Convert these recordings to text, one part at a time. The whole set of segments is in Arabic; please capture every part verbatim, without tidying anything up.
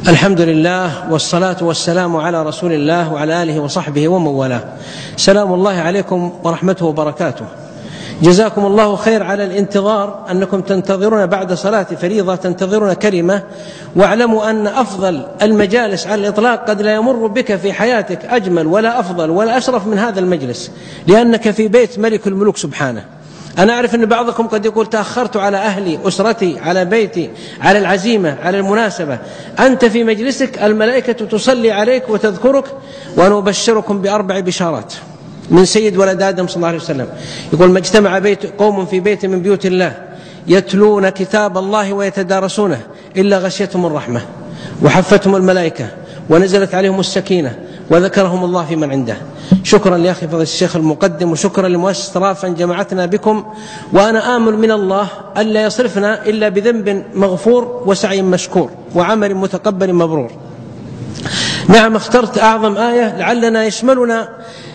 الحمد لله والصلاة والسلام على رسول الله وعلى آله وصحبه ومن والاه. سلام الله عليكم ورحمته وبركاته. جزاكم الله خير على الانتظار، أنكم تنتظرون بعد صلاة فريضة تنتظرون كلمة، واعلموا أن أفضل المجالس على الإطلاق قد لا يمر بك في حياتك أجمل ولا أفضل ولا أشرف من هذا المجلس، لأنك في بيت ملك الملوك سبحانه. أنا أعرف أن بعضكم قد يقول تأخرت على أهلي، أسرتي، على بيتي، على العزيمة، على المناسبة. أنت في مجلسك الملائكة تصلي عليك وتذكرك، وأنا أبشركم بأربع بشارات من سيد ولد آدم صلى الله عليه وسلم. يقول: ما اجتمع بيت قوم في بيت من بيوت الله يتلون كتاب الله ويتدارسونه إلا غشيتهم الرحمة وحفتهم الملائكة ونزلت عليهم السكينة وذكرهم الله في من عنده. شكرا لأخي فضل الشيخ المقدم، وشكرا لمؤسسة رافع جمعتنا بكم، وأنا آمل من الله ألا يصرفنا إلا بذنب مغفور وسعي مشكور وعمل متقبل مبرور. نعم، اخترت أعظم آية لعلنا يشملنا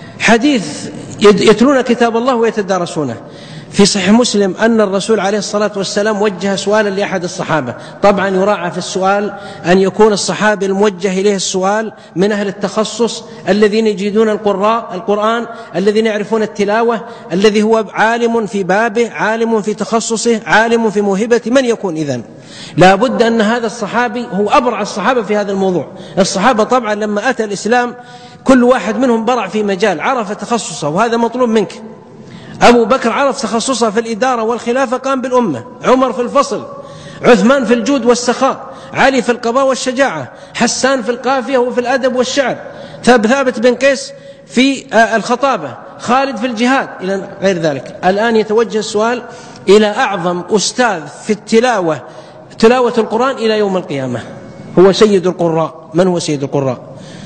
حديث يتلون كتاب الله ويتدارسونه. في صحيح مسلم أن الرسول عليه الصلاة والسلام وجه سؤالا لأحد الصحابة. طبعا يراعى في السؤال أن يكون الصحابي الموجه إليه السؤال من أهل التخصص الذين يجيدون القراء القرآن، الذين يعرفون التلاوة، الذي هو عالم في بابه، عالم في تخصصه، عالم في موهبة. من يكون إذن؟ لا بد أن هذا الصحابي هو أبرع الصحابة في هذا الموضوع. الصحابة طبعا لما أتى الإسلام كل واحد منهم برع في مجال، عرف تخصصه، وهذا مطلوب منك. أبو بكر عرف تخصصه في الإدارة والخلافة، قام بالأمة. عمر في الفصل، عثمان في الجود والسخاء، علي في القضاء والشجاعة، حسان في القافية وفي الأدب والشعر، ثابت بن قيس في الخطابة، خالد في الجهاد، إلى غير ذلك. الآن يتوجه السؤال إلى أعظم أستاذ في التلاوة، تلاوة القرآن إلى يوم القيامة، هو سيد القراء. من هو سيد القراء؟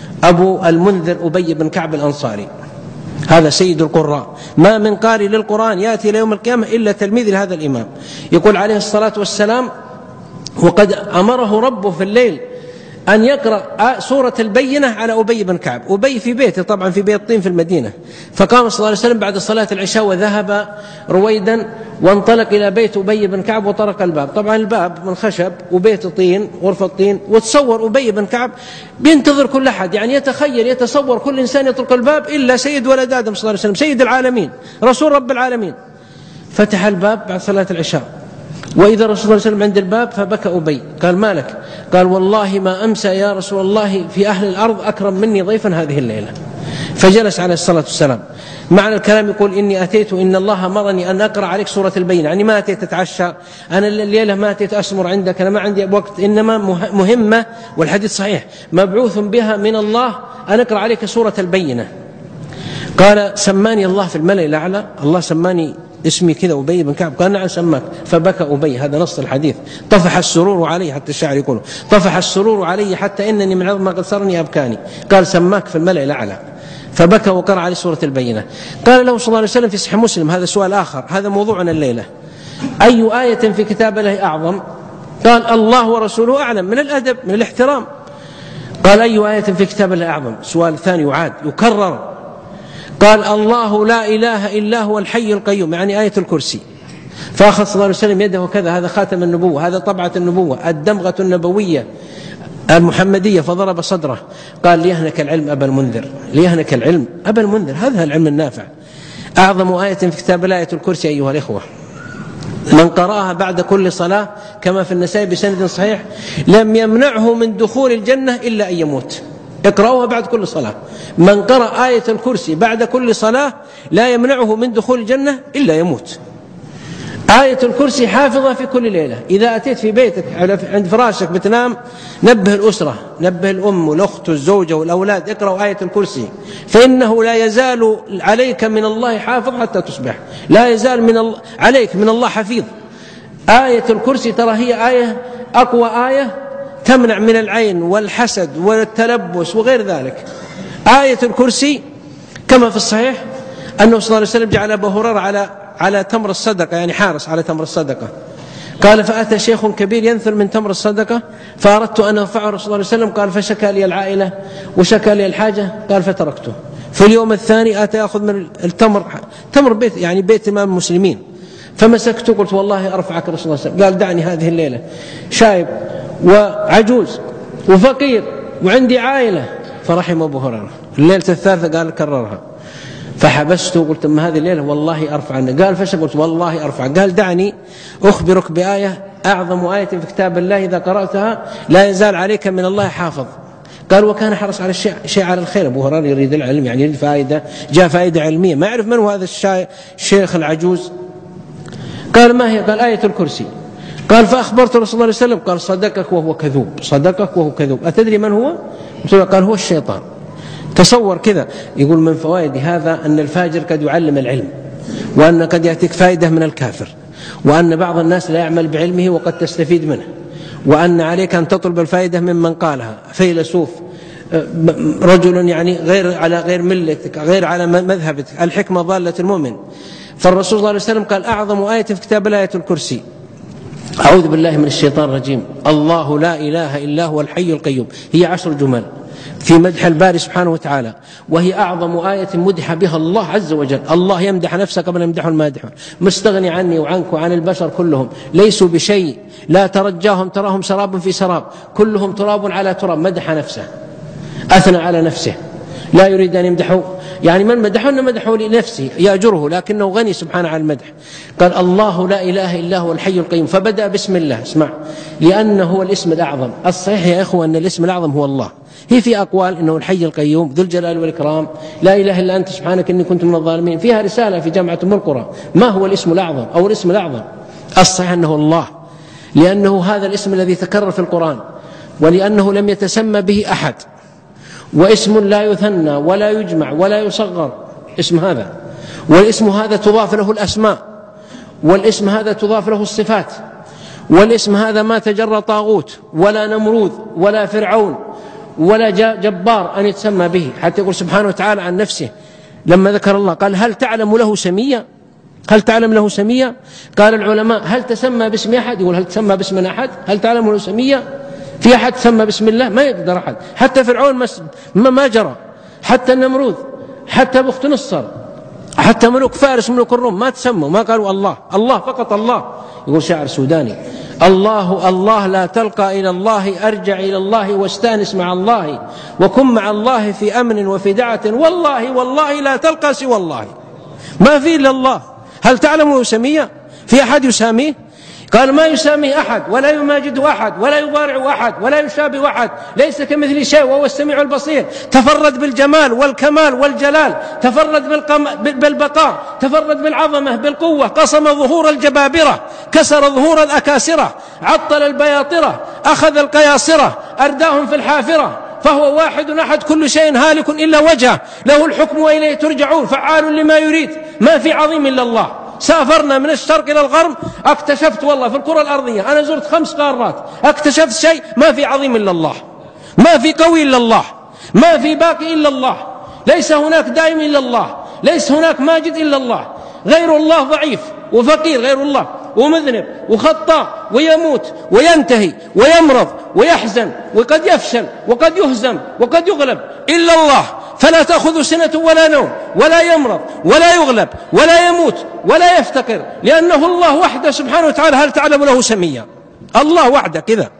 أبو المنذر أبي بن كعب الأنصاري، هذا سيد القراء. ما من قارئ للقرآن يأتي إلى يوم القيامة إلا تلميذ لهذا الإمام. يقول عليه الصلاة والسلام: وقد أمره ربه في الليل أن يقرأ سورة البينة على أبي بن كعب. أبي في بيته، طبعا في بيت طين في المدينة. فقام صلى الله عليه وسلم بعد صلاة العشاء وذهب رويدا وانطلق إلى بيت أبي بن كعب وطرق الباب. طبعا الباب من خشب وبيت طين، غرفة طين. وتصور أبي بن كعب بينتظر كل أحد، يعني يتخيل يتصور كل إنسان يطرق الباب إلا سيد ولد آدم صلى الله عليه وسلم، سيد العالمين، رسول رب العالمين. فتح الباب بعد صلاة العشاء، وإذا رسول الله صلى الله عليه وسلم عند الباب، فبكى أبي. قال: ما لك؟ قال: والله ما أمسى يا رسول الله في أهل الأرض أكرم مني ضيفا هذه الليلة. فجلس عليه الصلاة والسلام. معنى الكلام يقول: إني أتيت، إن الله أمرني أن أقرأ عليك سورة البينة. يعني ما أتيت أتعشى أنا الليلة، ما أتيت أسمر عندك، أنا ما عندي وقت، إنما مهمة، والحديث صحيح، مبعوث بها من الله أن أقرأ عليك سورة البينة. قال: سماني الله في الملأ الأعلى، الله سماني اسمي كذا أبي بن كعب. قال: نعم سماك. فبكى أبي. هذا نص الحديث. طفح السرور علي، حتى الشاعر يقول: طفح السرور علي حتى إنني من عظم ما قد صرني أبكاني. قال: سماك في الملأ الأعلى. فبكى وقرأ عليه سورة البينة. قال له صلى الله عليه وسلم في صحيح مسلم، هذا سؤال آخر، هذا موضوعنا الليلة: أي آية في كتاب الله أعظم؟ قال: الله ورسوله أعلم. من الأدب، من الاحترام. قال: أي آية في كتاب الله أعظم؟ سؤال ثاني يعاد يكرر. قال: الله لا إله إلا هو الحي القيوم، يعني آية الكرسي. فأخذ صلى الله عليه وسلم يده كذا، هذا خاتم النبوة، هذا طبعة النبوة، الدمغة النبوية المحمدية، فضرب صدره. قال: ليهنك العلم أبا المنذر، ليهنك العلم أبا المنذر، هذا العلم النافع. أعظم آية في كتاب الله آية الكرسي أيها الإخوة. من قرأها بعد كل صلاة كما في النسائي بسند صحيح لم يمنعه من دخول الجنة إلا أن يموت. اقرأوها بعد كل صلاة. من قرأ آية الكرسي بعد كل صلاة لا يمنعه من دخول الجنة إلا يموت. آية الكرسي حافظة في كل ليلة. إذا أتيت في بيتك عند فراشك بتنام، نبه الأسرة، نبه الأم والأخت والزوجة والأولاد، اقرأوا آية الكرسي، فإنه لا يزال عليك من الله حافظ حتى تصبح. لا يزال من الله عليك من الله حفيظ. آية الكرسي ترى هي آية أقوى آية تمنع من العين والحسد والتلبس وغير ذلك. آية الكرسي كما في الصحيح أنه صلى الله عليه وسلم جعل أبا هريرة على على تمر الصدقة، يعني حارس على تمر الصدقة. قال: فأتى شيخ كبير ينثر من تمر الصدقة فأردت أن أرفعه رسول الله صلى الله عليه وسلم. قال: فشكى لي العائلة وشكى لي الحاجة. قال: فتركته. في اليوم الثاني أتى يأخذ من التمر، تمر بيت يعني بيت إمام المسلمين، فمسكته قلت: والله أرفعك رسول الله صلى الله عليه وسلم. قال: دعني هذه الليلة. شايب وعجوز وفقير وعندي عائلة. فرحم أبو هريرة. الليلة الثالثة قال كررها، فحبسته وقلت ما هذه الليلة والله أرفع عنه. قال فش؟ قلت والله أرفع. قال دعني أخبرك بآية أعظم آية في كتاب الله إذا قرأتها لا يزال عليك من الله حافظ. قال وكان حرص على الشيء شيء على الخير. أبو هريرة يريد العلم، يعني يريد فائدة، جاء فائدة علمية، ما يعرف من هو هذا الشيخ العجوز. قال ما هي؟ قال آية الكرسي. قال فأخبرت رسول الله صلى الله عليه وسلم. قال صدقك وهو كذوب، صدقك وهو كذوب. أتدري من هو؟ قال هو الشيطان. تصور كذا. يقول من فوائد هذا أن الفاجر قد يعلم العلم، وأن قد يأتيك فائدة من الكافر، وأن بعض الناس لا يعمل بعلمه وقد تستفيد منه، وأن عليك أن تطلب الفائدة ممن قالها، فيلسوف، رجل يعني غير على غير ملتك، غير على مذهبك. الحكمة ضالة المؤمن. فالرسول صلى الله عليه وسلم قال أعظم آية في كتاب آية الكرسي. أعوذ بالله من الشيطان الرجيم. الله لا إله إلا هو الحي القيوم. هي عشر جمل في مدح الباري سبحانه وتعالى، وهي أعظم آية مدح بها الله عز وجل. الله يمدح نفسه قبل أن يمدحه المادحون. مستغني عني وعنك وعن البشر كلهم، ليسوا بشيء، لا ترجاهم تراهم سراب في سراب، كلهم تراب على تراب. مدح نفسه، أثنى على نفسه، لا يريد أن يمدحه. يعني من مدحه مدحه لنفسه يأجره، لكنه غني سبحانه عن المدح. قال الله لا إله إلا هو الحي القيوم، فبدأ بسم الله. اسمع، لأنه هو الاسم الأعظم. الصحيح يا إخوة أن الاسم الأعظم هو الله. هي في أقوال إنه الحي القيوم ذو الجلال والإكرام، لا إله إلا أنت سبحانك إني كنت من الظالمين. فيها رسالة في جامعة أم القرى، ما هو الاسم الأعظم أو الاسم الأعظم؟ الصحيح أنه الله، لأنه هذا الاسم الذي تكرر في القرآن، ولأنه لم يتسمى به أحد، واسم لا يثنى ولا يجمع ولا يصغر. اسم هذا، والاسم هذا تضاف له الأسماء، والاسم هذا تضاف له الصفات، والاسم هذا ما تجرى طاغوت ولا نمرود ولا فرعون ولا جبار أن يتسمى به. حتى يقول سبحانه وتعالى عن نفسه لما ذكر الله قال هل تعلم له سميا؟ هل تعلم له سميا؟ قال العلماء هل تسمى باسم أحد؟ يقول هل تسمى باسم أحد؟ هل تعلم له سميا؟ في أحد تسمى باسم الله؟ ما يقدر أحد. حتى فرعون ما, ما جرى، حتى النمرود، حتى بخت نصر، حتى ملوك فارس ملوك الروم ما تسموا، ما قالوا الله، الله فقط الله. يقول شاعر سوداني الله الله لا تلقى إلى الله، أرجع إلى الله واستأنس مع الله، وكن مع الله في أمن وفي دعة، والله والله لا تلقى سوى الله. ما في إلا الله. هل تعلم سمية؟ في أحد يساميه؟ قال ما يساميه أحد، ولا يماجده أحد، ولا يضارع أحد، ولا يشابه أحد، ليس كمثل شيء وهو السميع البصير. تفرد بالجمال والكمال والجلال، تفرد بالبقاء، تفرد بالعظمة بالقوة. قصم ظهور الجبابرة، كسر ظهور الأكاسرة، عطل البياطرة، أخذ القياصرة، أرداهم في الحافرة. فهو واحد أحد، كل شيء هالك إلا وجهه، له الحكم وإليه ترجعون، فعال لما يريد. ما في عظيم إلا الله. سافرنا من الشرق إلى الغرب، اكتشفت والله في الكرة الأرضية، أنا زرت خمس قارات، اكتشفت شيء، ما في عظيم إلا الله، ما في قوي إلا الله، ما في باقي إلا الله، ليس هناك دائم إلا الله، ليس هناك ماجد إلا الله. غير الله ضعيف وفقير، غير الله ومذنب وخطاء ويموت وينتهي ويمرض ويحزن وقد يفشل وقد يهزم وقد يغلب إلا الله. فلا تأخذ سنة ولا نوم، ولا يمرض ولا يغلب ولا يموت ولا يفتقر، لأنه الله وحده سبحانه وتعالى. هل تعلم له سميا؟ الله وحده كذا.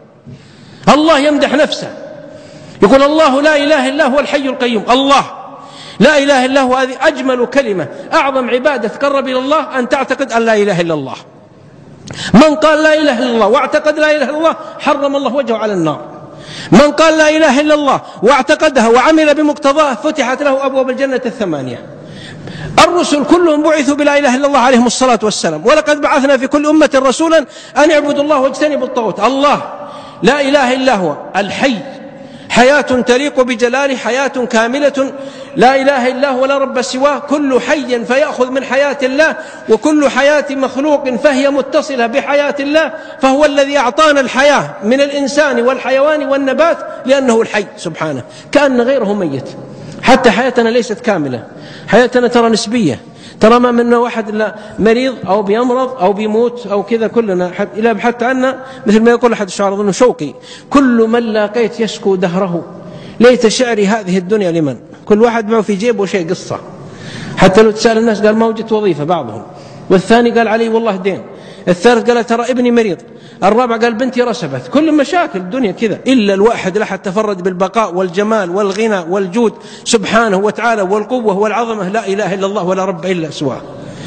الله يمدح نفسه، يقول الله لا إله إلا هو الحي القيوم. الله لا إله إلا هو، هذه أجمل كلمة، أعظم عبادة تقرب إلى الله أن تعتقد أن لا إله إلا الله. من قال لا إله إلا الله واعتقد لا إله إلا الله حرم الله وجهه على النار. من قال لا إله إلا الله واعتقدها وعمل بمقتضاه فتحت له أبواب الجنة الثمانية. الرسل كلهم بعثوا بلا إله إلا الله عليهم الصلاة والسلام، ولقد بعثنا في كل أمة رسولا أن يعبدوا الله واجتنبوا الطاغوت. الله لا إله إلا هو الحي، حياة تليق بجلاله، حياة كاملة لا إله إلا هو، لا رب سواه. كل حي فيأخذ من حياة الله، وكل حياة مخلوق فهي متصلة بحياة الله، فهو الذي أعطانا الحياة من الإنسان والحيوان والنبات، لأنه الحي سبحانه، كأن غيره ميت. حتى حياتنا ليست كاملة، حياتنا ترى نسبية، ترى ما منا واحد لا مريض أو بيمرض أو بيموت أو كذا، كلنا إلى حتى أن مثل ما يقول أحد الشعراء أظن شوقي كل من لاقيت يشكو دهره، ليت شعري هذه الدنيا لمن. كل واحد معه في جيبه شيء قصة. حتى لو تسأل الناس قال ما وجدت وظيفة بعضهم، والثاني قال علي والله دين، الثالث قال ترى ابني مريض، الرابع قال بنتي رسبت. كل مشاكل الدنيا كذا، إلا الواحد لحد تفرد بالبقاء والجمال والغنى والجود سبحانه وتعالى والقوة والعظمة، لا إله إلا الله ولا رب إلا سواه.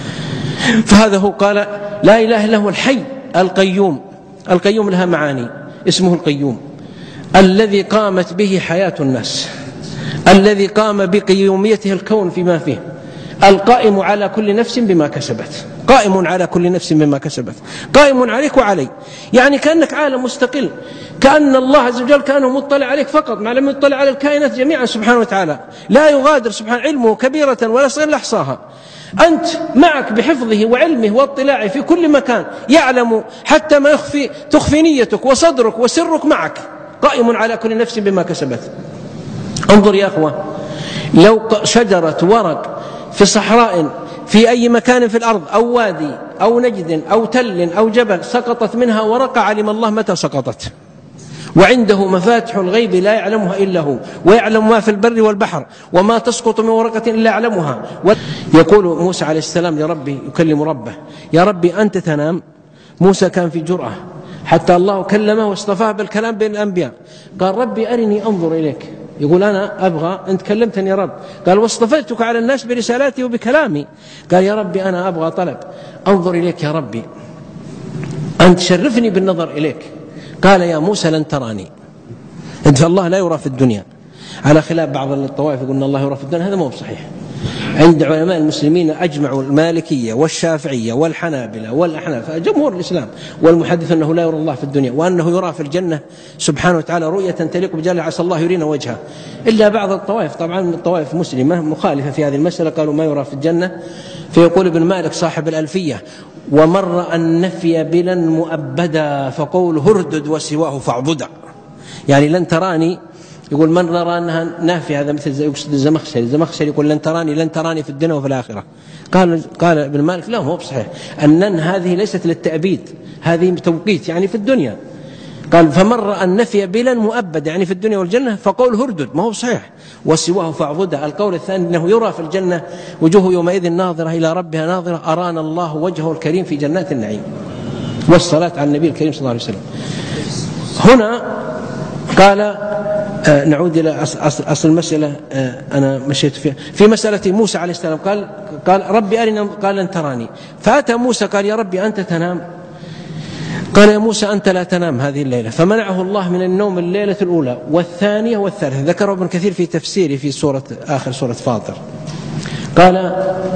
فهذا هو، قال لا إله إلا هو الحي القيوم. القيوم لها معاني، اسمه القيوم الذي قامت به حياة الناس، الذي قام بقيوميته الكون فيما فيه، القائم على كل نفس بما كسبت، قائم على كل نفس بما كسبت، قائم عليك وعلي، يعني كأنك عالم مستقل، كأن الله عز وجل كأنه مطلع عليك فقط، ما لم يطلع على الكائنات جميعا سبحانه وتعالى، لا يغادر سبحانه علمه كبيرة ولا صغيرة إلا أحصاها. أنت معك بحفظه وعلمه واطلاعه في كل مكان، يعلم حتى ما يخفي تخفي نيتك وصدرك وسرك معك، قائم على كل نفس بما كسبت. انظر يا أخوة، لو شجرة ورق في صحراء في أي مكان في الأرض أو وادي أو نجد أو تل أو جبل سقطت منها ورقة، علم الله متى سقطت، وعنده مفاتح الغيب لا يعلمها إلا هو، ويعلم ما في البر والبحر، وما تسقط من ورقة إلا يعلمها. يقول موسى عليه السلام لربي، يكلم ربه، يا ربي أنت تنام؟ موسى كان في جرأة حتى الله كلمه واصطفاه بالكلام بين الأنبياء، قال ربي أرني أنظر إليك. يقول أنا أبغى، أنت كلمتني يا رب، قال واصطفيتك على الناس برسالاتي وبكلامي، قال يا ربي أنا أبغى طلب، أنظر إليك يا ربي، أنت شرفني بالنظر إليك. قال يا موسى لن تراني، أنت الله لا يرى في الدنيا، على خلاف بعض الطوائف يقولون الله يرى في الدنيا، هذا مو صحيح. عند علماء المسلمين أجمعوا، المالكية والشافعية والحنابلة والأحناف، جمهور الإسلام والمحدث، أنه لا يرى الله في الدنيا، وأنه يرى في الجنة سبحانه وتعالى رؤية تليق بجلاله، عسى الله يرينا وجهه. إلا بعض الطوائف، طبعا الطوائف مسلمة مخالفة في هذه المسألة، قالوا ما يرى في الجنة. فيقول ابن مالك صاحب الألفية ومن رأى النفي بلا مؤبدا فقول هردد وسواه فاعبدا، يعني لن تراني، يقول من رأى أنها نافية، هذا مثل يقصد الزمخشري، الزمخشري يقول لن تراني، لن تراني في الدنيا وفي الآخرة. قال قال ابن مالك لا، هو بصحيح أنن هذه ليست للتأبيد، هذه توقيت يعني في الدنيا. قال فمن رأى النفي بلا مؤبد يعني في الدنيا والجنة فقول هردد، ما هو صحيح، وسواه فاعبده. القول الثاني أنه يرى في الجنة وجوه يومئذ ناظرة إلى ربها ناظرة، أرانا الله وجهه الكريم في جنات النعيم. والصلاة على النبي الكريم صلى الله عليه وسلم. هنا قال آه نعود إلى أصل, أصل المسألة، آه أنا مشيت فيها في مسألة موسى عليه السلام، قال قال ربي أرني، قال لن تراني، فأتى موسى قال يا ربي أنت تنام؟ قال يا موسى أنت لا تنام هذه الليلة، فمنعه الله من النوم الليلة الأولى والثانية والثالثة. ذكره ابن كثير في تفسيره في سورة آخر سورة فاطر، قال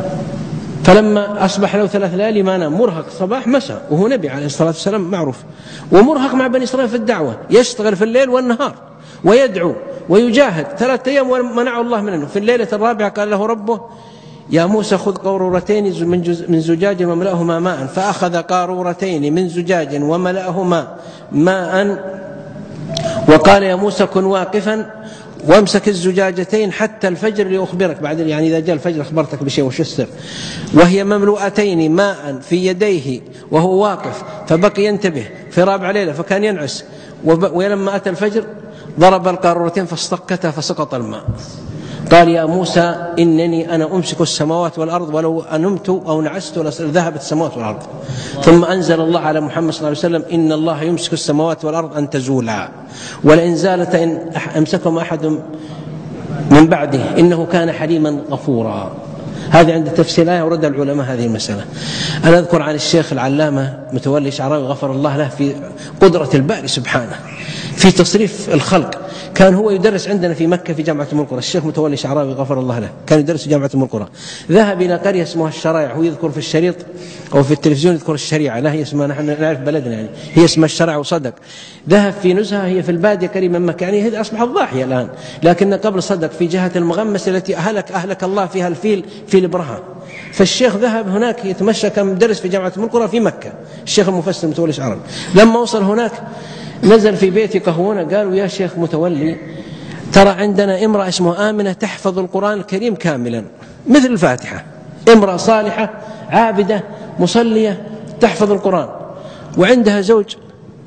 فلما أصبح له ثلاث ليالي ما نام، مرهق صباح مساء، وهو نبي عليه الصلاة والسلام معروف، ومرهق مع بني إسرائيل في الدعوة، يشتغل في الليل والنهار ويدعو ويجاهد ثلاثة أيام ومنعه الله منه. في الليلة الرابعة قال له ربه يا موسى خذ قارورتين من زجاج وملأهما ماء، فأخذ قارورتين من زجاج وملأهما ماء، وقال يا موسى كن واقفا وامسك الزجاجتين حتى الفجر لأخبرك، بعد يعني إذا جاء الفجر أخبرتك بشيء وش السر، وهي مملوءتين ماء في يديه وهو واقف، فبقي ينتبه في رابع ليلة فكان ينعس، ولما أتى الفجر ضرب القارورتين فاصطكتا فسقط الماء. قال يا موسى إنني أنا أمسك السماوات والأرض ولو أنمت أو نعست لذهبت السماوات والأرض. ثم أنزل الله على محمد صلى الله عليه وسلم إن الله يمسك السماوات والأرض أن تزولا ولئن زالتا إن أمسكهم أحد من بعده إنه كان حليما غفورا. هذا عند تفسير الآية ورد العلماء هذه المسألة. أنا أذكر عن الشيخ العلامة متولي شعراوي غفر الله له في قدرة الباري سبحانه في تصريف الخلق. كان هو يدرس عندنا في مكة في جامعة أم القرى، الشيخ متولي شعراوي غفر الله له كان يدرس في جامعة أم القرى. ذهب إلى قرية اسمها الشرايع، هو يذكر في الشريط أو في التلفزيون يذكر الشريعة، لا هي اسمها، نحن نعرف بلدنا يعني هي اسمها الشرع وصدق. ذهب في نزهة هي في البادية قريبا من مكة، يعني هي أصبحت ضاحية الآن، لكن قبل صدق في جهة المغمس التي أهلك أهلك الله فيها الفيل في البرهة. فالشيخ ذهب هناك يتمشى، كان مدرس في جامعة أم القرى في مكة، الشيخ المفسر متولي شعراوي. لما وصل هناك نزل في بيت قهوة، قالوا يا شيخ متولي ترى عندنا امرأة اسمها آمنة تحفظ القرآن الكريم كاملا مثل الفاتحة، امرأة صالحة عابدة مصلية تحفظ القرآن، وعندها زوج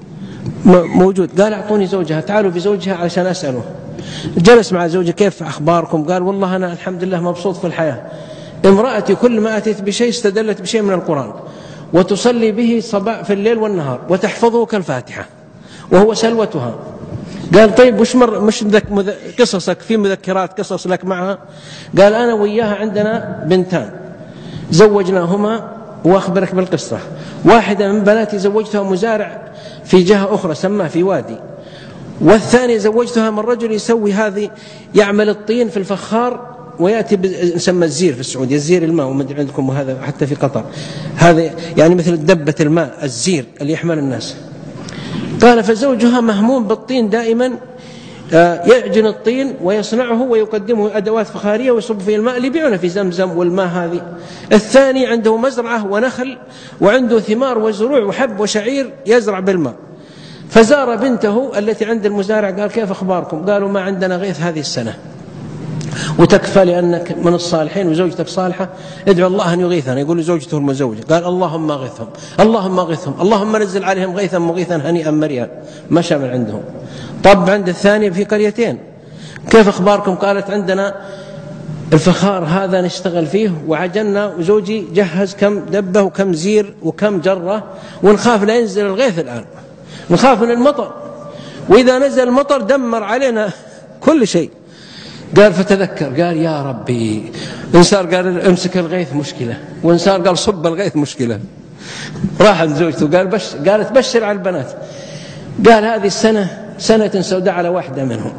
موجود. قال اعطوني زوجها، تعالوا بزوجها عشان أسأله. جلس مع زوجها كيف أخباركم؟ قال والله أنا الحمد لله مبسوط في الحياة، امرأتي كل ما أتيت بشيء استدلت بشيء من القرآن، وتصلي به صباح في الليل والنهار وتحفظه كالفاتحة وهو سلوتها. قال طيب وش مر مش قصصك في مذكرات قصص لك معها؟ قال أنا وياها عندنا بنتان زوجناهما، وأخبرك بالقصة. واحدة من بناتي زوجتها مزارع في جهة أخرى سماه في وادي، والثاني زوجتها من رجل يسوي هذه يعمل الطين في الفخار ويأتي يسمى الزير في السعودية، الزير الماء ومدري عندكم وهذا حتى في قطر، هذا يعني مثل دبة الماء الزير اللي يحمل الناس. قال فزوجها مهموم بالطين دائما، يعجن الطين ويصنعه ويقدمه أدوات فخارية ويصب فيه الماء اللي يبيعونه في زمزم والماء هذه. الثاني عنده مزرعة ونخل وعنده ثمار وزروع وحب وشعير يزرع بالماء. فزار بنته التي عند المزارع قال كيف أخباركم؟ قالوا ما عندنا غيث هذه السنة، وتكفى لأنك من الصالحين وزوجتك صالحة، ادعو الله أن يغيثنا. يقول زوجته المزوجة قال اللهم اغثهم اللهم اغثهم اللهم نزل عليهم غيثا مغيثا هنيئا مريئا. مشى من عندهم. طب عند الثاني في قريتين كيف أخباركم؟ قالت عندنا الفخار هذا نشتغل فيه وعجلنا وزوجي جهز كم دبة وكم زير وكم جرة، ونخاف لا ينزل الغيث الآن، نخاف من المطر، وإذا نزل المطر دمر علينا كل شيء. قال فتذكر قال يا ربي، إنسان قال امسك الغيث مشكلة، وإنسان قال صب الغيث مشكلة. راح عند زوجته قال بش قالت بشر على البنات. قال هذه السنة سنة سوداء على واحدة منهم،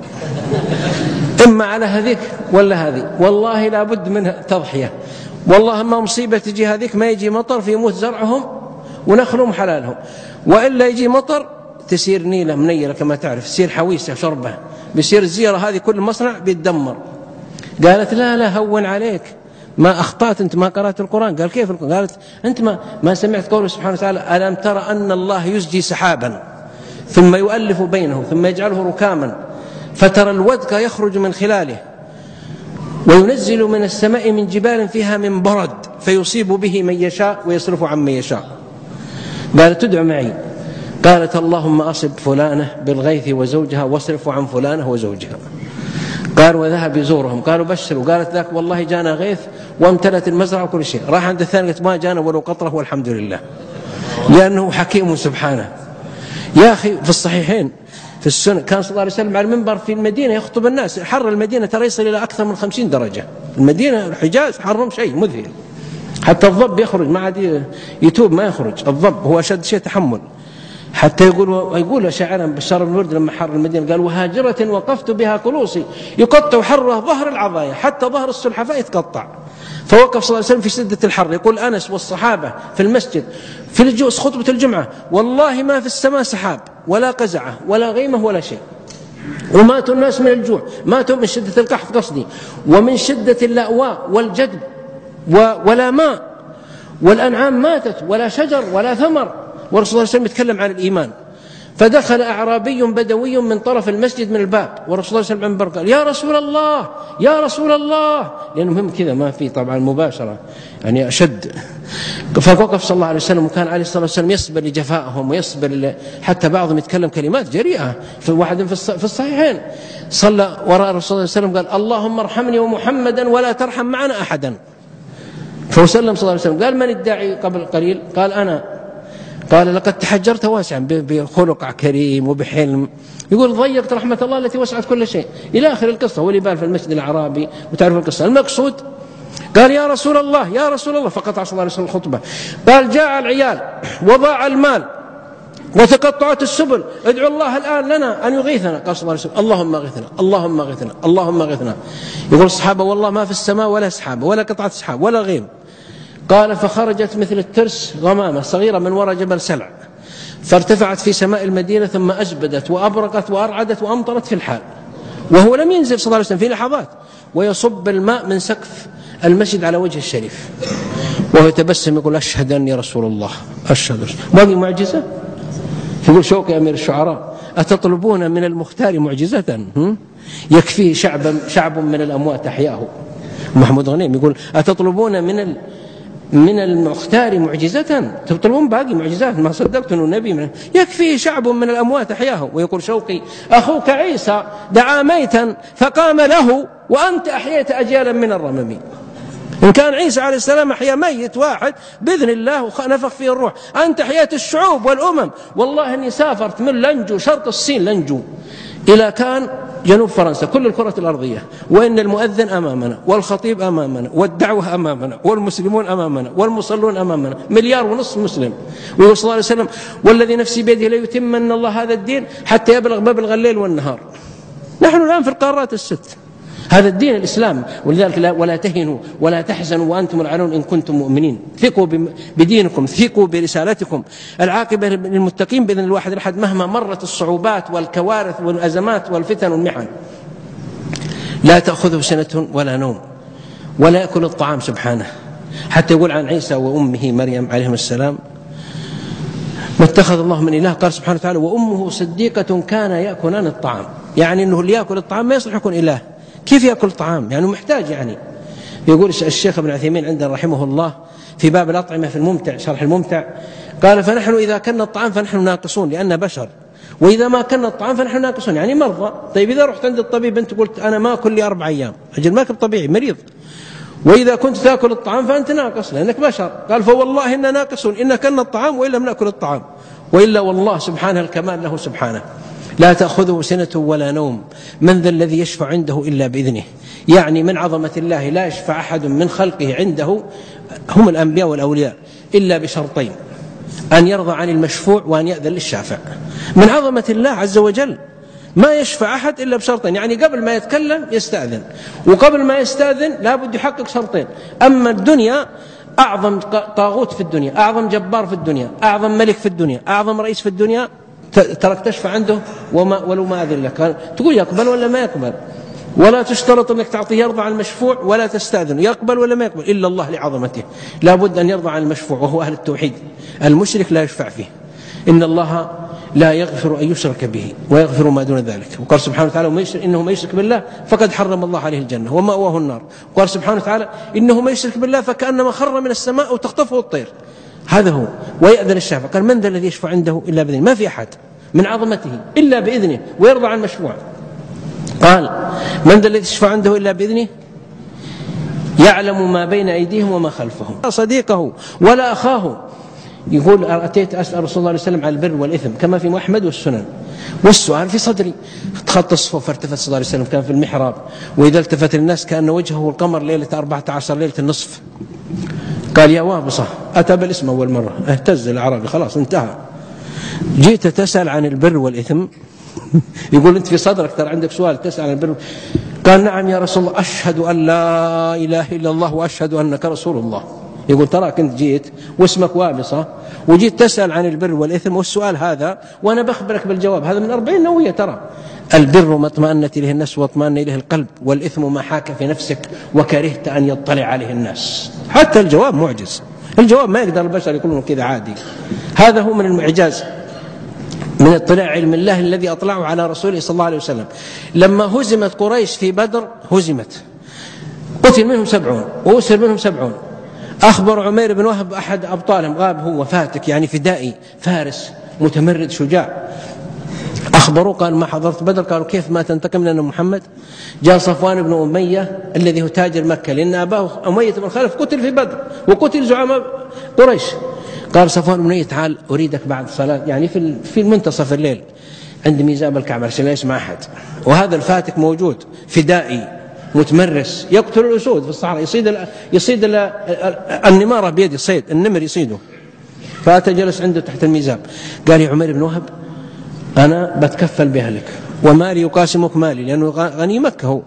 إما على هذيك ولا هذه، والله لا بد منها تضحية، والله ما مصيبة تجي هذيك ما يجي مطر فيموت زرعهم ونخلهم حلالهم، وإلا يجي مطر تسير نيلة منيلة كما تعرف، تسير حويسة شربة، بيصير الزيارة هذه كل مصنع بيتدمر. قالت لا لا هون عليك، ما أخطأت أنت ما قرأت القرآن. قال كيف القرآن؟ قالت أنت ما, ما سمعت قوله سبحانه وتعالى ألم ترى أن الله يزجي سحابا ثم يؤلف بينه ثم يجعله ركاما فترى الودق يخرج من خلاله وينزل من السماء من جبال فيها من برد فيصيب به من يشاء ويصرف عن من يشاء. قالت تدعو معي. قالت اللهم أصب فلانة بالغيث وزوجها واصرف عن فلانة وزوجها. قال وذهب يزورهم، قالوا بشروا. قالت ذاك والله جانا غيث وامتلت المزرعة وكل شيء. راح عند الثاني قالت ما جانا ولو قطرة والحمد لله، لأنه حكيم سبحانه. يا أخي في الصحيحين في السنة كان صلى الله عليه وسلم على المنبر في المدينة يخطب الناس. حر المدينة ترى يصل إلى أكثر من خمسين درجة، المدينة الحجاز حرهم شيء مذهل، حتى الضب يخرج ما عاد يتوب ما يخرج، الضب هو أشد شيء تحمل. حتى يقول يقول شاعرا بشار بن ورد لما حر المدينة قال وهاجرة وقفت بها كلوصي يقطع حره ظهر العضايا حتى ظهر السلحفاء يتقطع. فوقف صلى الله عليه وسلم في شدة الحر يقول أنس والصحابة في المسجد في الجوز خطبة الجمعة والله ما في السماء سحاب ولا قزعة ولا غيمة ولا شيء، وماتوا الناس من الجوع، ماتوا من شدة القحط قصدي ومن شدة اللأواء والجدب ولا ماء، والأنعام ماتت ولا شجر ولا ثمر، والرسول صلى الله عليه وسلم يتكلم عن الإيمان. فدخل أعرابي بدوي من طرف المسجد من الباب، والرسول صلى الله عليه وسلم قال يا رسول الله يا رسول الله، لأنه مهم كذا ما في طبعا مباشرة يعني أشد. فوقف صلى الله عليه وسلم وكان عليه الصلاة والسلام يصبر لجفائهم ويصبر حتى بعضهم يتكلم كلمات جريئة. في واحد في الصحيحين صلى وراء الرسول صلى الله عليه وسلم قال اللهم ارحمني ومحمدا ولا ترحم معنا أحدا. فسلم صلى الله عليه وسلم قال من الداعي قبل قليل؟ قال أنا. قال لقد تحجرت واسعا بخلق كريم وبحلم، يقول ضيقت رحمة الله التي وسعت كل شيء إلى آخر القصة. واللي بال في المسجد الأعرابي وتعرف القصة. المقصود قال يا رسول الله يا رسول الله، فقطع صلى الله عليه وسلم الخطبة. قال جاء العيال وضاع المال وتقطعت السبل، ادعو الله الآن لنا أن يغيثنا. قال صلى الله عليه وسلم اللهم اغثنا اللهم اغثنا اللهم اغثنا. يقول الصحابة والله ما في السماء ولا سحاب ولا قطعة سحاب ولا غيم. قال فخرجت مثل الترس غمامة صغيرة من وراء جبل سلع فارتفعت في سماء المدينة ثم أجبدت وأبرقت وأرعدت وأمطرت في الحال، وهو لم ينزل صلى الله عليه وسلم في لحظات، ويصب الماء من سقف المسجد على وجه الشريف وهو يتبسم يقول أشهد أني رسول الله أشهد. باقي معجزة. يقول شوقي أمير الشعراء أتطلبون من المختار معجزة يكفيه شعب, شعب من الأموات أحياه. محمود غنيم يقول أتطلبون من ال من المختار معجزة، تطلبون باقي معجزات ما صدقت أنه نبي من يكفيه شعب من الأموات أحياه. ويقول شوقي أخوك عيسى دعا ميتا فقام له وأنت أحييت أجيالا من الرمم. إن كان عيسى عليه السلام أحيا ميت واحد بإذن الله ونفخ فيه الروح، أنت حياة الشعوب والأمم. والله أني سافرت من لنجو شرق الصين لنجو إلى كان جنوب فرنسا، كل الكرة الأرضية، وإن المؤذن أمامنا والخطيب أمامنا والدعوة أمامنا والمسلمون أمامنا والمصلون أمامنا، مليار ونصف مسلم. ويقول صلى الله عليه وسلم: والذي نفسي بيده ليتمن الله هذا الدين حتى يبلغ مبلغ الليل والنهار. نحن الآن في القارات الست، هذا الدين الإسلام. ولذلك لا ولا تهنوا ولا تحزنوا وأنتم الأعلون إن كنتم مؤمنين. ثقوا بدينكم، ثقوا برسالتكم. العاقبة للمتقين بإذن الواحد الأحد مهما مرت الصعوبات والكوارث والأزمات والفتن والمحن. لا تأخذه سنة ولا نوم ولا يأكل الطعام سبحانه. حتى يقول عن عيسى وأمه مريم عليهم السلام: ما اتخذ الله من إله. قال سبحانه وتعالى: وأمه صديقة كان يأكلان الطعام. يعني أنه اللي يأكل الطعام ما يصلح يكون إله. كيف يأكل طعام؟ يعني محتاج. يعني يقول الشيخ ابن عثيمين عندنا رحمه الله في باب الأطعمة في الممتع، شرح الممتع، قال: فنحن إذا كنا الطعام فنحن ناقصون لأننا بشر، وإذا ما كنا الطعام فنحن ناقصون يعني مرضى. طيب إذا رحت عند الطبيب أنت قلت أنا ما أكل لي أربع أيام، أجل ماكل طبيعي مريض. وإذا كنت تأكل الطعام فأنت ناقص لأنك بشر. قال: فوالله إننا ناقصون إن كنا الطعام وإن لم نأكل الطعام، وإلا والله سبحانه الكمال له سبحانه. لا تأخذه سنة ولا نوم، من ذا الذي يشفع عنده إلا بإذنه. يعني من عظمة الله لا يشفع أحد من خلقه عنده، هم الأنبياء والأولياء، إلا بشرطين: أن يرضى عن المشفوع وأن يأذن للشافع. من عظمة الله عز وجل ما يشفع أحد إلا بشرطين، يعني قبل ما يتكلم يستأذن، وقبل ما يستأذن لا بد يحقق شرطين. أما الدنيا أعظم طاغوت في الدنيا، أعظم جبار في الدنيا، أعظم ملك في الدنيا، أعظم رئيس في الدنيا، ترك تشفع عنده وما ولو ما أذن لك، تقول يقبل ولا ما يقبل، ولا تشترط أنك تعطيه يرضى عن المشفوع ولا تستأذن يقبل ولا ما يقبل إلا الله لعظمته. لا بد أن يرضى عن المشفوع وهو أهل التوحيد. المشرك لا يشفع فيه، إن الله لا يغفر أن يشرك به ويغفر ما دون ذلك. وقال سبحانه وتعالى: إنه ما يشرك بالله فقد حرم الله عليه الجنة ومأواه النار. وقال سبحانه وتعالى: إنه ما يشرك بالله فكأنما خر من السماء وتخطفه الطير. هذا هو. ويأذن الشافع. قال: من ذا الذي يشفع عنده إلا بإذنه. ما في أحد من عظمته إلا بإذنه ويرضى عن المشفوع. قال: من ذا الذي يشفع عنده إلا بإذنه يعلم ما بين أيديهم وما خلفهم. لا صديقه ولا أخاه. يقول: أتيت أسأل رسول الله عليه وسلم عن البر والإثم كما في أحمد والسنن، والسؤال في صدري. تخطى الصفوف فارتفت صلى الله عليه وسلم، كان في المحراب، وإذا التفت الناس كأن وجهه القمر ليلة أربعة عشر ليلة النصف. قال: يا وابصة. أتى بالاسم أول مرة، اهتز العربي، خلاص انتهى. جيت تسأل عن البر والإثم؟ يقول: أنت في صدرك ترى عندك سؤال تسأل عن البر. قال: نعم يا رسول الله، أشهد أن لا إله إلا الله وأشهد أنك رسول الله. يقول: تراك أنت جيت واسمك وابصة وجيت تسأل عن البر والإثم والسؤال هذا وأنا بخبرك بالجواب. هذا من أربعين نووية. ترى البر ما اطمأنت إليه النفس واطمأن إليه القلب، والإثم ما حاك في نفسك وكرهت أن يطلع عليه الناس. حتى الجواب معجز، الجواب ما يقدر البشر يقولون كذا عادي. هذا هو من المعجاز، من اطلاع علم الله الذي أطلعه على رسوله صلى الله عليه وسلم. لما هزمت قريش في بدر، هزمت قتل منهم سبعون وأسر منهم سبعون. أخبر عمير بن وهب أحد أبطالهم، غاب هو فاتك يعني فدائي فارس متمرد شجاع، أخبروا قال: ما حضرت بدر. قالوا: كيف ما تنتقم لنا محمد؟ جاء صفوان بن أمية الذي هو تاجر مكة، لأن أباه أمية بن خلف قتل في بدر وقتل زعماء قريش. قال صفوان بن أمية: تعال أريدك بعد صلاة، يعني في في منتصف الليل عند ميزاب الكعبة عشان لا يسمع أحد. وهذا الفاتك موجود فدائي متمرس يقتل الأسود في الصحراء، يصيد ال يصيد ال النمارة بيد الصيد، النمر يصيده. فأتى جلس عنده تحت الميزاب. قال: يا عمير بن وهب، أنا بتكفل بأهلك ومالي يقاسمك مالي، لأنه غني مكة هو،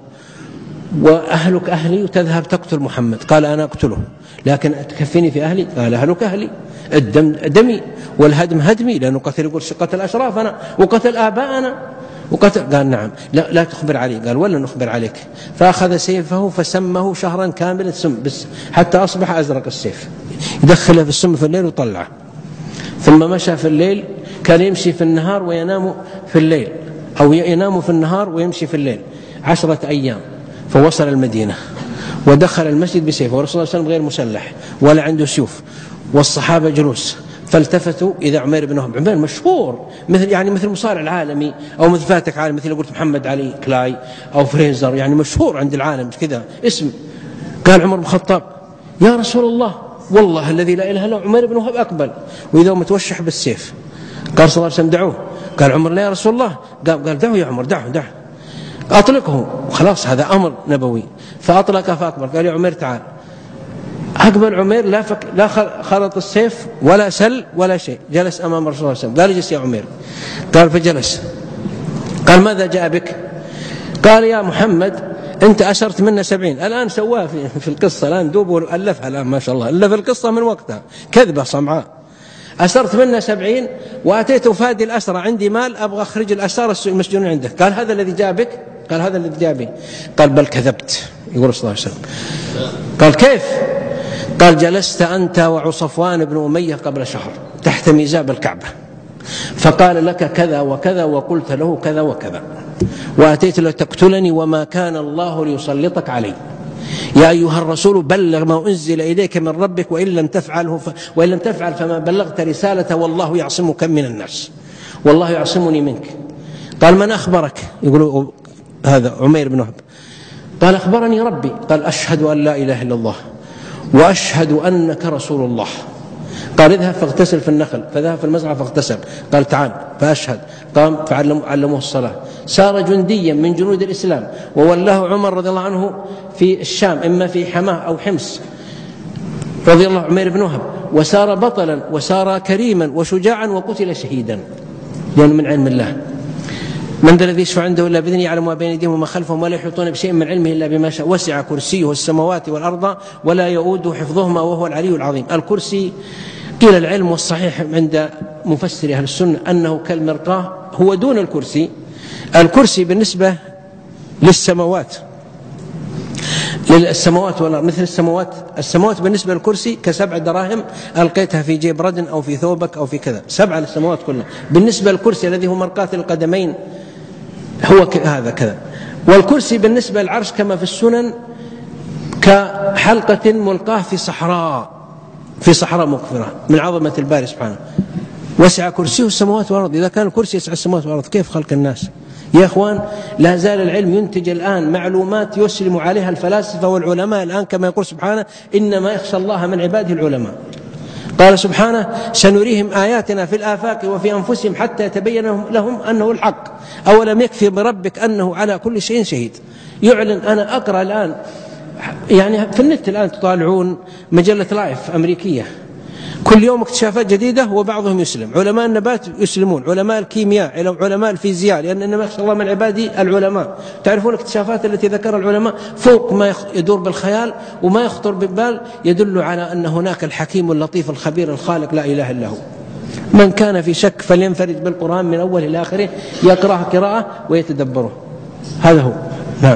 وأهلك أهلي وتذهب تقتل محمد. قال: أنا أقتله لكن تكفيني في أهلي. قال: أهلك أهلي، الدم دمي والهدم هدمي، لأنه قتل يقول قتل أشرافنا وقتل آباءنا وقتل. قال: نعم. لا, لا تخبر علي. قال: ولا نخبر عليك. فأخذ سيفه فسمه شهرا كاملا سم بس حتى أصبح أزرق السيف، يدخله في السم في الليل وطلعه. ثم مشى في الليل، كان يمشي في النهار وينام في الليل، أو ينام في النهار ويمشي في الليل عشرة أيام. فوصل المدينة ودخل المسجد بسيفه، ورسول الله صلى الله عليه وسلم غير مسلح ولا عنده سيوف، والصحابة جلوس. فالتفتوا إذا عمير بن وهب، عمير مشهور مثل يعني مثل مصارع العالمي أو مثل فاتك عالمي، مثل قلت محمد علي كلاي أو فريزر، يعني مشهور عند العالم كذا اسم. قال عمر بن الخطاب: يا رسول الله والله الذي لا إله إلا هو عمير بن وهب أقبل وإذا متوشح بالسيف. قال صلى الله عليه وسلم دعوه. قال عمر لا يا رسول الله. قال, قال دعوه يا عمر دعوه دعوه أطلقه خلاص هذا أمر نبوي. فأطلق فأكبر. قال يا عمير تعال. أقبل عمير لا, فك لا خلط السيف ولا سل ولا شيء، جلس أمام رسول الله صلى الله عليه وسلم. قال اجلس يا عمير. قال فجلس. قال ماذا جاء بك؟ قال يا محمد أنت أسرت منا سبعين. الآن سواه في, في القصة الآن دوب وألفها الآن ما شاء الله ألف القصة من وقتها كذبة صمعاء. أسرت منا سبعين وأتيت أفادي الأسرى عندي مال أبغى أخرج الأسرى المسجونين عنده. قال هذا الذي جاء بك؟ قال هذا الذي جاء بي. قال بل كذبت. يقول صلى الله عليه وسلم. قال كيف؟ قال جلست أنت وصفوان بن أمية قبل شهر تحت ميزاب الكعبة فقال لك كذا وكذا وقلت له كذا وكذا وأتيت لتقتلني وما كان الله ليسلطك علي. يا أيها الرسول بلغ ما أنزل إليك من ربك وإن لم تفعله ف... وإن لم تفعل فما بلغت رسالته والله يعصمك من الناس والله يعصمني منك. قال من أخبرك؟ يقول هذا عمير بن وهب. قال أخبرني ربي. قال أشهد أن لا إله إلا الله وأشهد أنك رسول الله. قال اذهب فاغتسل في النخل. فذهب في المزرعة فاغتسل. قال تعال فأشهد. قام فعلموه الصلاة. سار جنديا من جنود الإسلام وولاه عمر رضي الله عنه في الشام إما في حماه أو حمص رضي الله عمير بن وهب وسار بطلا وسار كريما وشجاعا وقتل شهيدا لأنه من علم الله. من ذا الذي يشفع عنده إلا بإذنه يعلم ما بين أيديهم وما خلفهم ولا يحيطون بشيء من علمه إلا بما شاء وسع كرسيه السماوات والأرض ولا يؤوده حفظهما وهو العلي العظيم. الكرسي قيل العلم والصحيح عند مفسر أهل السنة أنه كالمرقاة هو دون الكرسي. الكرسي بالنسبة للسماوات للسماوات والأرض مثل السماوات السماوات بالنسبة للكرسي كسبع دراهم ألقيتها في جيب رد أو في ثوبك أو في كذا سبع للسماوات كلها. بالنسبة للكرسي الذي هو مرقاة القدمين هو هذا كذا. والكرسي بالنسبة للعرش كما في السنن كحلقة ملقاة في صحراء في صحراء مقفرة من عظمة الباري سبحانه. وسع كرسيه السماوات والأرض. إذا كان الكرسي يسع السماوات والأرض كيف خلق الناس؟ يا إخوان لا زال العلم ينتج الآن معلومات يسلم عليها الفلاسفة والعلماء الآن كما يقول سبحانه إنما يخشى الله من عباده العلماء. قال سبحانه سنريهم آياتنا في الآفاق وفي أنفسهم حتى يتبين لهم أنه الحق أولم يكفي بربك أنه على كل شيء شهيد. يعلن. أنا أقرأ الآن يعني في النت الآن تطالعون مجلة لايف أمريكية كل يوم اكتشافات جديدة وبعضهم يسلم. علماء النبات يسلمون علماء الكيمياء علماء الفيزياء لأن إنما يخشى الله من عباده العلماء. تعرفون الاكتشافات التي ذكرها العلماء فوق ما يدور بالخيال وما يخطر بالبال يدل على أن هناك الحكيم اللطيف الخبير الخالق لا إله إلا هو. من كان في شك فلينفرد بالقرآن من أوله إلى آخره يقرأه قراءة ويتدبره. هذا هو. نعم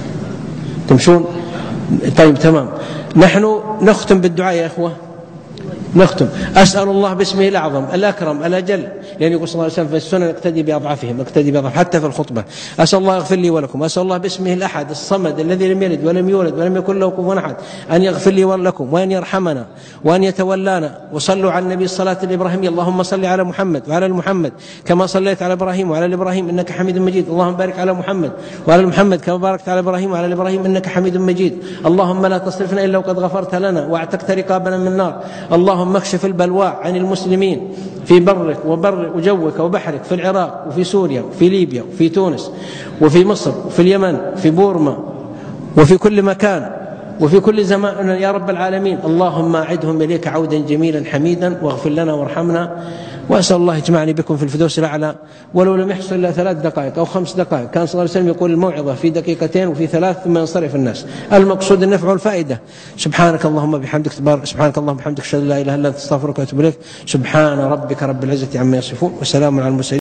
تمشون طيب تمام. نحن نختم بالدعاء يا إخوة. نختم. أسأل الله باسمه الأعظم الأكرم الأجل لأن يقول صلى الله عليه وسلم في السنن اقتدي بأضعافهم اقتدي بأضعافهم حتى في الخطبة. أسأل الله يغفر لي ولكم. أسأل الله باسمه الأحد الصمد الذي لم يلد ولم يولد ولم يكن له كفوا أحد أن يغفر لي ولكم وأن يرحمنا وأن يتولانا. وصلوا على النبي الصلاة الإبراهيمية. اللهم صل على محمد وعلى ال محمد كما صليت على إبراهيم وعلى ال إبراهيم إنك حميد مجيد. اللهم بارك على محمد وعلى محمد كما باركت على إبراهيم وعلى ال إبراهيم إنك حميد مجيد. اللهم لا تصرفنا إلا وقد غفرت لنا واعتقت رقابنا من النار. اللهم اكشف البلوى عن المسلمين في برك وبرك وجوك وبحرك في العراق وفي سوريا وفي ليبيا وفي تونس وفي مصر وفي اليمن وفي بورما وفي كل مكان وفي كل زمان يا رب العالمين. اللهم أعدهم إليك عودا جميلا حميدا واغفر لنا وارحمنا. وأسأل الله يجمعني بكم في الفردوس الأعلى ولو لم يحصل إلا ثلاث دقائق أو خمس دقائق. كان صلى الله عليه وسلم يقول الموعظة في دقيقتين وفي ثلاث ثم ينصرف الناس. المقصود النفع والفائدة. سبحانك اللهم بحمدك تبارك سبحانك اللهم بحمدك أشهد أن لا إله إلا أنت أستغفرك وأتوب إليك. سبحان ربك رب العزة عما يصفون وسلام على المرسلين.